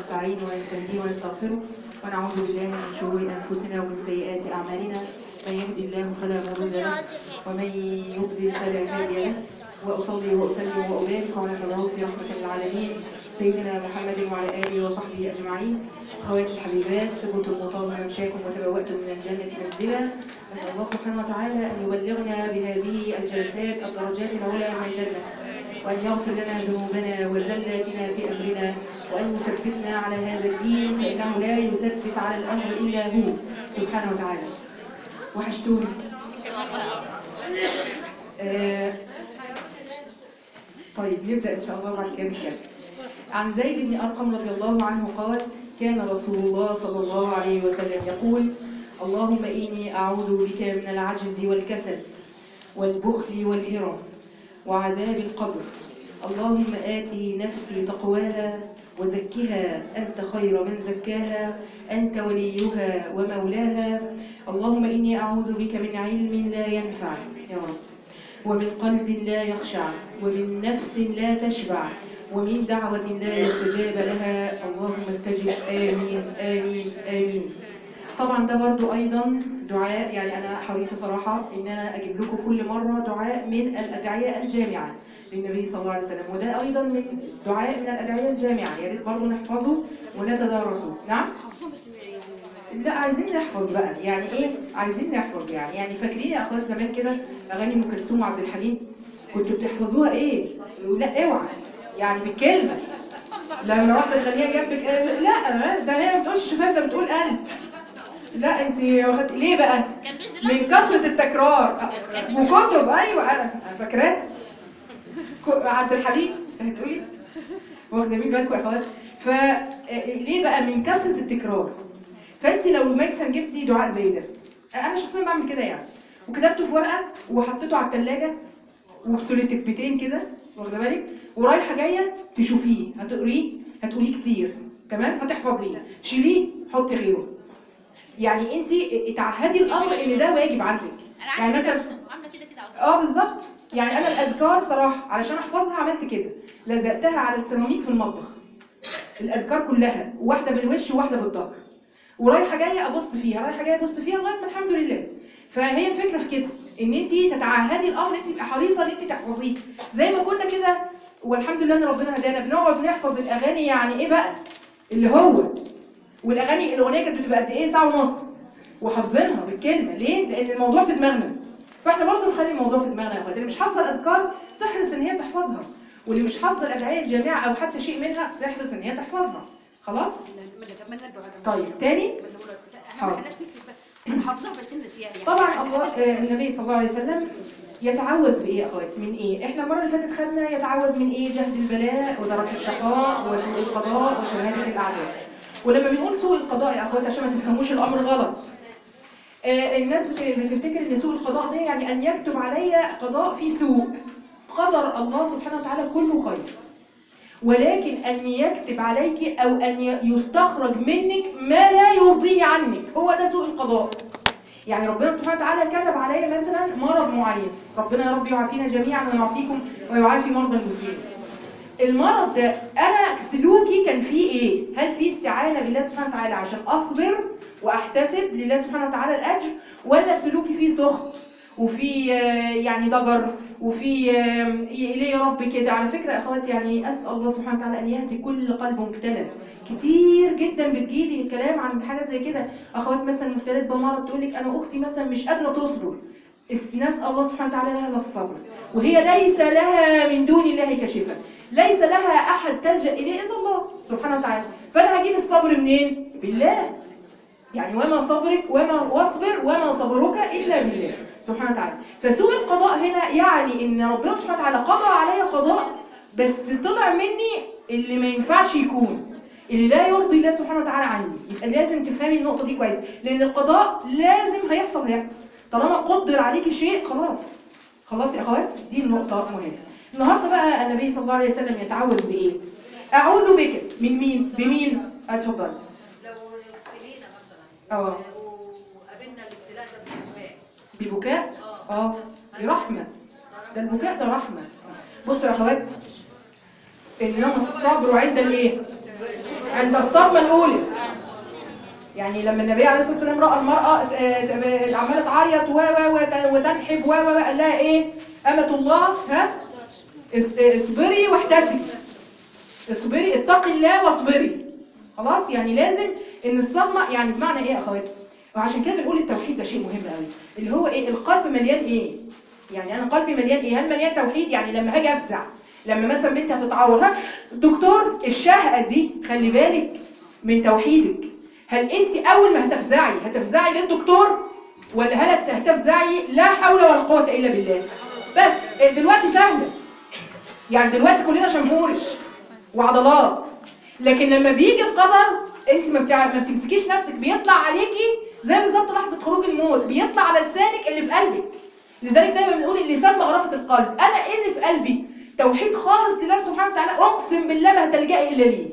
ونستعين ونستهديه ونستغفره ونعوذ بالله من شرور أنفسنا ومن سيئات أعمالنا. من يهدي الله فلا مضل له ومن يضلل فلا هادي له. وأصلي وأسلم وأبارك على مبعوث رحمة العالمين سيدنا محمد وعلى آله وصحبه أجمعين. أخواتي الحبيبات، طبتم وطاب ممشاكم وتبوأتم من الجنة منزلا. نسأل الله سبحانه وتعالى أن يبلغنا بهذه الجلسات الدرجات العلى من الجنة، وأن يغفر لنا ذنوبنا وزلاتنا في أمرنا، وأن يثبتنا على هذا الدين، فإنه لا يثبت على الأمر إلا هو سبحانه وتعالى. وحشتوني. طيب نبدأ إن شاء الله بعد كده نتكلم. عن زيد بن أرقم رضي الله عنه قال: كان رسول الله صلى الله عليه وسلم يقول: اللهم إني أعوذ بك من العجز والكسل والبخل والهرم وعذاب القبر. اللهم آتي نفسي تقواها وزكها أنت خير من زكاها أنت وليها ومولاها. اللهم إني أعوذ بك من علم لا ينفع يا رب، ومن قلب لا يخشع، ومن نفس لا تشبع، ومن دعوة لا يستجاب لها. اللهم استجب. آمين آمين آمين. طبعا ده برضو أيضا دعاء، يعني أنا حريصة صراحة إن أنا أجيب لكم كل مرة دعاء من الأدعية الجامعة للنبي صلى الله عليه وسلم، وده أيضا من دعاء من الأدعية الجامعة، يا ريت برضو نحفظه ونتدارسه. نعم؟ لا عايزين نحفظ بقى، يعني ايه عايزين نحفظ؟ يعني فاكرين يا اخوات زمان كده اغاني ام كلثوم وعبد الحليم كنتوا بتحفظوها ايه؟ لا اوعى يعني بالكلمه. لما واحده تخليها جنبك لا ده هي ما بتقولش شفاف، ده بتقول قلب. لا انت ليه بقى؟ من كثره التكرار وكتب. ايوه انا فاكراه عبد الحليم هتقولي واخده مين بالكم يا اخوات؟ فليه بقى؟ من كثره التكرار. فانت لو مثلا جبتي دعاء زي ده، انا شخصيا بعمل كده يعني، وكتبته في ورقه وحطيته على الثلاجه وبسوليتيبتين كده، واخده بالك، ورايحه جايه تشوفيه، هتقريه هتقوليه كتير، تمام، هتحفظيه، شيليه حطي غيره. يعني انت اتعهدي الامر ان ده واجب عندك. يعني مثلا عامله كده بالظبط. يعني انا الاذكار صراحه علشان احفظها عملت كده، لزقتها على السيراميك في المطبخ، الاذكار كلها، واحده بالوش وواحده بالظهر، ورايحه جايه ابص فيها، رايحه جايه ابص فيها لغايه ما الحمد لله. فهي الفكره في كده، ان انت تتعهدي الامر، انت تبقى حريصه ان انت تحفظيه. زي ما كنا كده والحمد لله ان ربنا هدانا بنقعد نحفظ الاغاني. يعني ايه بقى اللي هو، والاغاني الاغنيه كانت بتبقى قد ايه؟ ساعه ونص، وحافظينها بالكلمه. ليه؟ لان الموضوع في دماغنا. فاحنا برضه نخلي الموضوع في دماغنا يا اخوات. اللي مش حافظه الاذكار تحرص ان هي تحفظها، واللي مش حافظه الادعيه الجامعه او حتى شيء منها تحرص ان هي تحفظها. خلاص؟ طيب تاني حاضر. انا حافظاها بس نسيها. طبعا الله النبي صلى الله عليه وسلم يتعوذ بايه يا اخوات؟ من ايه؟ احنا المره اللي فاتت خدنا يتعوذ من ايه؟ جهد البلاء ودرك الشقاء وسوء القضاء وشهاده الاعداء. ولما بنقول سوء القضاء يا اخوات عشان ما تفهموش الامر غلط، الناس بتفتكر ان سوء القضاء ده يعني ان يكتب علي قضاء فيه سوء. قدر الله سبحانه وتعالى كله خير، ولكن أن يكتب عليك أو أن يستخرج منك ما لا يرضيه عنك، هو ده سوء القضاء. يعني ربنا سبحانه وتعالى كتب علي مثلا مرض معين، ربنا يا رب يعافينا جميعا ويعافيكم ويعافي مرضى المسلمين. المرض ده أنا سلوكي كان فيه إيه؟ هل فيه استعانة بالله سبحانه وتعالى عشان أصبر وأحتسب لله سبحانه وتعالى الأجر، ولا سلوكي فيه سخط وفي يعني ضجر وفي ليه يا رب كده؟ على فكرة يا أخواتي يعني أسأل الله سبحانه وتعالى أن يهدي كل قلب مبتلى. كتير جدا بتجيلي الكلام عن حاجات زي كده، أخوات مثلا مبتلات بمرض تقول لك أنا أختي مثلا مش قادرة تصبر، نسأل الله سبحانه وتعالى لها الصبر، وهي ليس لها من دون الله كشفة، ليس لها أحد تلجأ إليه إلا الله سبحانه وتعالى. فأنا هجيب الصبر منين؟ بالله. يعني وما صبرك واصبر وما صبرك إلا بالله سبحانه وتعالى. فسوء القضاء هنا يعني إن ربنا سبحانه وتعالى قضى علي قضاء، بس طلع مني اللي ما ينفعش يكون، اللي لا يرضي الله سبحانه وتعالى عني. يبقى لازم تفهمي النقطة دي كويس، لأن القضاء لازم هيحصل. طالما قدر عليكي شيء خلاص يا أخوات، دي النقطة مهمة. النهاردة بقى النبي صلى الله عليه وسلم يتعوذ بإيه؟ أعوذ بك من مين؟ بمين؟ اتفضل. لو ابتلينا مثلا وقابلنا الابتلاء ده ببكاء دي رحمة، ده البكاء ده رحمة. بصوا يا أخوات، إنما الصبر عند الإيه؟ عند الصدمه الاولى. يعني لما النبي عليه الصلاه والسلام راى المراه عماله تعيط وتنحب قال لها ايه؟ امه الله، ها، اصبري واحتسبي، اصبري، اتقي الله واصبري. خلاص، يعني لازم ان الصدمه، يعني بمعنى ايه يا اخواتي؟ وعشان كده بنقول التوحيد ده شيء مهم قوي، اللي هو ايه؟ القلب مليان ايه؟ يعني انا قلبي مليان ايه؟ هل مليان توحيد؟ يعني لما هاجي افزع، لما مثلا بنتي هتتعور، ها دكتور، الشهقه دي خلي بالك من توحيدك. هل انت اول ما هتفزعي للدكتور، ولا هل هتفزعي لا حول ولا قوه الا بالله؟ بس دلوقتي سهله، يعني دلوقتي كلنا شمهورش وعضلات، لكن لما بيجي القدر انت ما بتمسكيش نفسك، بيطلع عليكي زي بالظبط لحظه خروج الموت، بيطلع على لسانك اللي في قلبك. لذلك دايما بنقول اللسان مغرفه القلب. انا ايه اللي في قلبي؟ توحيد خالص لله سبحانه وتعالى، اقسم بالله ما هتلجئي الا ليه.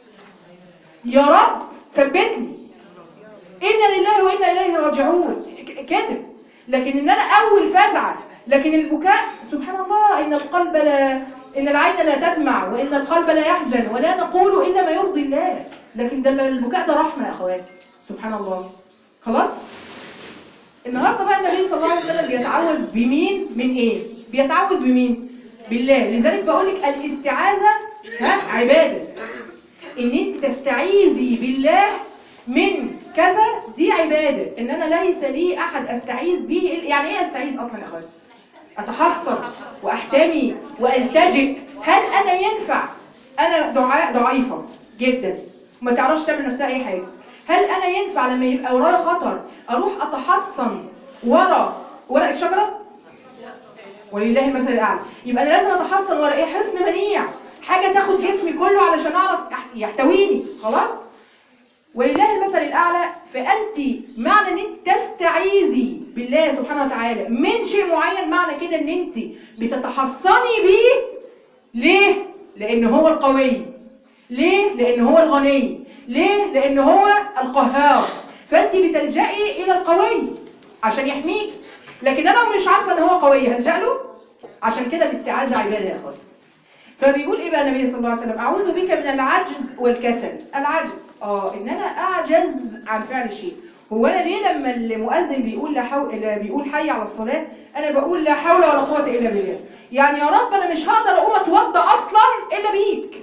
يا رب ثبتني، انا لله وانا اليه راجعون كده. لكن ان انا اول فزعه، لكن البكاء سبحان الله، ان القلب لا، ان العين لا تدمع وان القلب لا يحزن ولا نقول الا ما يرضي الله. لكن ده البكاء ده رحمه يا اخواتي، سبحان الله. خلاص، النهارده بقى النبي صلى الله عليه وسلم بيتعوذ بمين؟ من ايه؟ بيتعوذ بمين؟ بالله. لذلك بقول لك الاستعاذه عباده، ان انت تستعيذي بالله من كذا، دي عباده. ان انا ليس لي احد استعيذ به. يعني ايه استعيذ اصلا يا اخواتي؟ اتحصن واحتمي والتجئ. هل انا ينفع، انا ضعيفه جدا وما تعرفش تعمل نفسها اي حاجه، هل انا ينفع لما يبقى ورايا خطر اروح اتحصن ورا ورقه شجره؟ ولله المثل الاعلى. يبقى انا لازم اتحصن ورا ايه؟ حصن منيع، حاجه تاخد جسمي كله علشان اعرف يحتويني. خلاص، ولله المثل الاعلى. فانت معنى ان انت تستعيذي بالله سبحانه وتعالى من شيء معين، معنى كده ان انت بتتحصني بيه. ليه؟ لان هو القوي. ليه؟ لان هو الغني. ليه؟ لان هو القهار. فانت بتلجئي الى القوي عشان يحميك. لكن انا مش عارفه ان هو قوي، هلجأ له؟ عشان كده الاستعاذه عباده يا اخواتي. فبيقول ايه بقى النبي صلى الله عليه وسلم؟ اعوذ بك من العجز والكسل. العجز ان انا اعجز عن فعل شيء. هو انا ليه لما المؤذن بيقول بيقول حي على الصلاه، انا بقول لا حول ولا قوه الا بالله؟ يعني يا رب انا مش هقدر اقوم اتوضى اصلا الا بيك،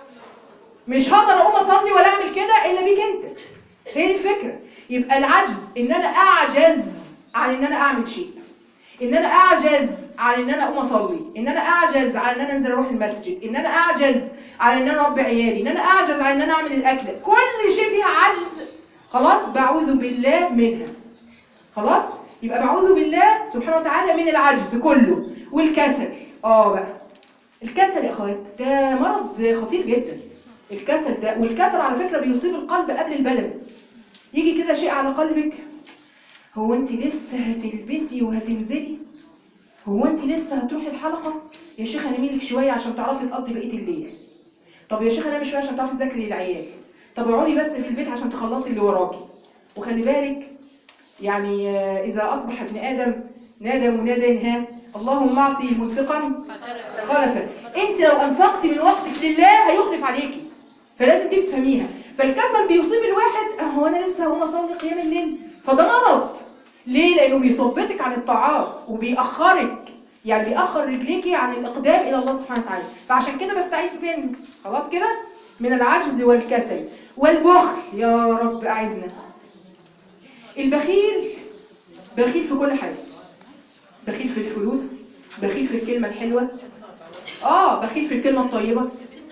مش هقدر اقوم اصلي ولا اعمل كده الا بيك انت. هي الفكره. يبقى العجز ان انا اعجز عن ان انا اعمل شيء، ان انا اعجز عن ان انا اقوم اصلي، ان انا اعجز عن ان انا انزل اروح المسجد، ان انا اعجز عن ان انا اربي عيالي، ان انا اعجز عن ان انا اعمل الاكل. كل شيء فيها عجز، خلاص بعوذ بالله منها. خلاص، يبقى بعوذ بالله سبحانه وتعالى من العجز كله. والكسل بقى، الكسل يا اخوات ده مرض خطير جدا. الكسل ده، والكسل على فكره بيصيب القلب قبل البدن. يجي كده شيء على قلبك، هو انت لسه هتلبسي وهتنزلي؟ هو انت لسه هتروحي الحلقه؟ يا شيخه نامي لك شويه عشان تعرفي تقضي بقيه الليل. طب يا شيخه نامي شويه عشان تعرفي تذاكري للعيال. طب اقعدي بس في البيت عشان تخلصي اللي وراكي. وخلي بالك يعني اذا اصبح ابن ادم نادى مناد اللهم اعطي منفقا خلفا. انت لو انفقتي من وقتك لله هيخلف عليكي، فلازم دي تفهميها. فالكسل بيصيب الواحد، هو انا لسه هقوم اصلي قيام الليل؟ فده مرض. ليه؟ لانه بيثبتك عن الطاعات وبيأخرك، يعني بيأخر رجليكي عن الاقدام الى الله سبحانه وتعالى. فعشان كده بستعيذ منه. خلاص كده، من العجز والكسل والبخل. يا رب اعذنا. البخيل بخيل في كل حاجه، بخيل في الفلوس، بخيل في الكلمه الحلوه، بخيل في الكلمه الطيبه.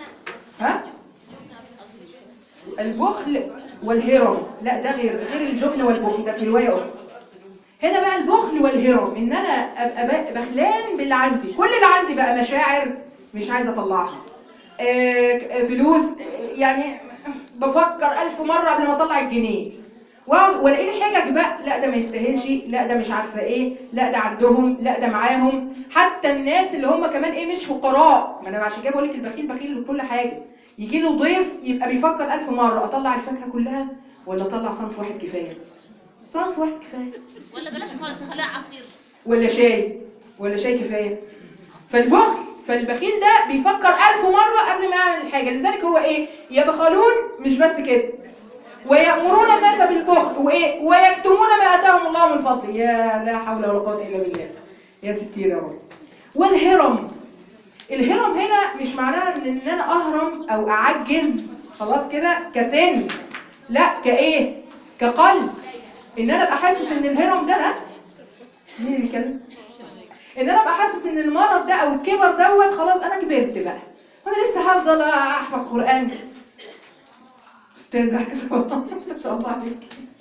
البخل والهرم، لا ده غير الجبن والبخل، ده في روايه اخرى. هنا بقى البخل والهرم، ان انا ابقى بخلان باللي عندي. كل اللي عندي بقى مشاعر مش عايزه اطلعها، فلوس، يعني بفكر 1000 مره قبل ما اطلع الجنيه، والاقي لي حجج بقى، لا ده ما يستاهلش، لا ده مش عارفه ايه، لا ده عندهم، لا ده معاهم. حتى الناس اللي هم كمان مش فقراء، ما انا عشان كده بقول لك البخيل بخيل لكل حاجه. يجي له ضيف يبقى بيفكر 1000 مره، اطلع الفاكهه كلها ولا اطلع صنف واحد كفايه؟ صنف واحد كفايه، ولا بلاش خالص، خليها عصير ولا شاي كفايه. فالبخل فالبخيل ده بيفكر 1000 مرة قبل ما يعمل الحاجة. لذلك هو ايه؟ يبخلون مش بس كده، ويأمرون الناس بالبخل، وايه؟ ويكتمون ما آتاهم الله من فضله. يا لا حول ولا قوة إلا بالله، يا ستير يا رب. والهرم، الهرم هنا مش معناها ان انا اهرم او اعجز خلاص كده كسن، لا، كايه؟ كقلب. ان انا ابقى حاسس ان الهرم ده، مين اللي بيتكلم؟ ان انا ابقى حاسس ان المرض ده او الكبر دوت خلاص انا كبرت بقى، وانا لسه هفضل احفظ قران. استاذ حسن ما شاء الله عليك،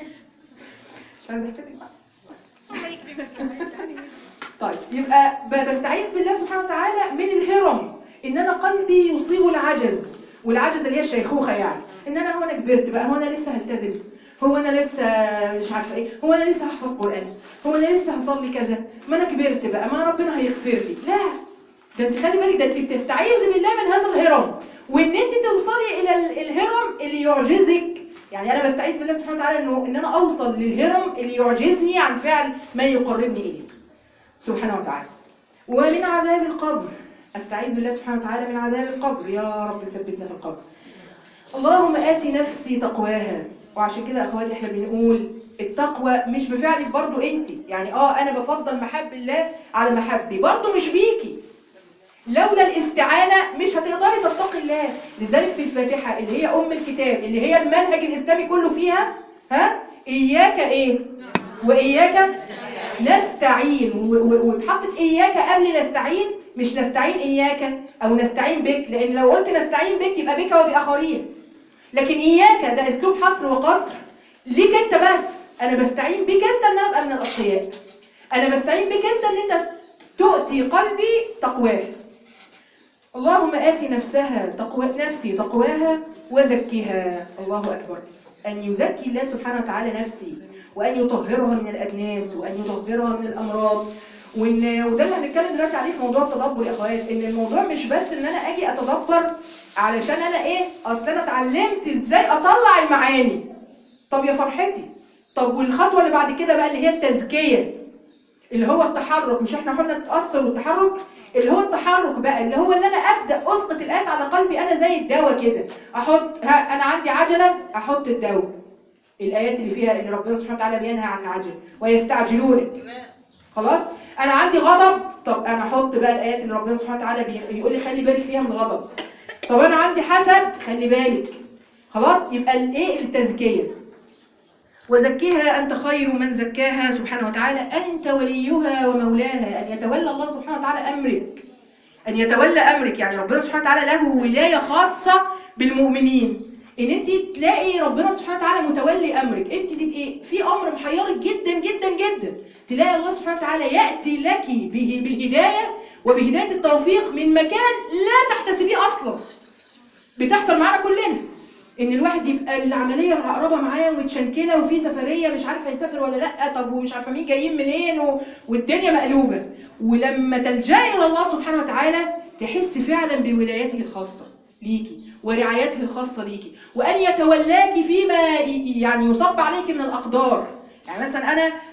مش عايزه احسدك بقى. الله يكرمك. طيب يبقى بستعيذ بالله سبحانه وتعالى من الهرم، ان انا قلبي يصيب العجز، والعجز اللي هي الشيخوخه، يعني ان انا هو انا كبرت بقى، هو انا لسه هلتزم، هو انا لسه مش عارفه ايه، هو انا لسه هحفظ قران، هو انا لسه هصلي كذا، ما انا كبرت بقى، ما ربنا هيغفر لي. لا، ده انت خلي بالك، ده انت بتستعيذي بالله من هذا الهرم، وان انت توصلي الى الهرم اللي يعجزك. يعني انا بستعيذ بالله سبحانه وتعالى ان انا اوصل للهرم اللي يعجزني عن فعل ما يقربني اليه سبحانه وتعالى. ومن عذاب القبر، استعيذ بالله سبحانه وتعالى من عذاب القبر، يا رب ثبتنا في القبر. اللهم آتي نفسي تقواها. وعشان كده اخواتي احنا بنقول التقوى مش بفعلك برضو انت، يعني انا بفضل محب الله على محبي، برضو مش بيكي. لولا الاستعانة مش هتقدري تتقي الله. لذلك في الفاتحة اللي هي ام الكتاب، اللي هي المنهج الاسلامي كله فيها، اياك ايه واياك نستعين، واتحطت اياك قبل نستعين، مش نستعين اياك او نستعين بك، لان لو قلت نستعين بك يبقى بك وباخرين، لكن اياك ده اسلوب حصر وقصر ليك انت بس. انا بستعين بك انت ان انا ابقى من الاتقياء، انا بستعين بك انت ان انت تؤتي قلبي تقواه. اللهم آتي نفسي تقواها وزكها. الله أكبر، أن يزكي الله سبحانه وتعالى نفسي، وأن يطهرها من الأدناس، وأن يطهرها من الأمراض. وده اللي هنتكلم دلوقتي عليه في موضوع التدبر يا أخوات، إن الموضوع مش بس إن أنا أجي أتدبر علشان أنا أصل أنا اتعلمت إزاي أطلع المعاني. طب يا فرحتي، طب والخطوة اللي بعد كده بقى اللي هي التزكية، اللي هو التحرك، مش احنا قلنا تتأثر والتحرك، اللي هو التحرك بقى، اللي هو اللي انا ابدا اسقط الايات على قلبي. انا زي الدواء كده، احط انا عندي عجله، احط الدواء، الايات اللي فيها اللي ربنا سبحانه وتعالى بينهى عن العجله ويستعجلونك. خلاص، انا عندي غضب، طب انا احط بقى الايات اللي ربنا سبحانه وتعالى بيقول لي خلي بالك فيها من الغضب. طب انا عندي حسد، خلي بالك. خلاص، يبقى التزكيه. وزكيها أنت خير من زكاها سبحانه وتعالى، أنت وليها ومولاها. أن يتولى الله سبحانه وتعالى أمرك، أن يتولى أمرك، يعني ربنا سبحانه وتعالى له ولاية خاصة بالمؤمنين. إن أنت تلاقي ربنا سبحانه وتعالى متولي أمرك، أنت تبقي في أمر محيرك جدا جدا جدا، تلاقي الله سبحانه وتعالى يأتي لك بالهداية وبهداية التوفيق من مكان لا تحتسبيه أصلا. بتحصل معنا كلنا، ان الواحد يبقى العمليه العقربه معاه ومتشنكله، وفي سفريه مش عارفه يسافر ولا لا، طب ومش عارفه مين جايين منين، والدنيا مقلوبه. ولما تلجئي الى الله سبحانه وتعالى تحس فعلا بولايته الخاصه ليكي ورعايته الخاصه ليكي، وان يتولاكي فيما يعني يصب عليك من الاقدار. يعني مثلا انا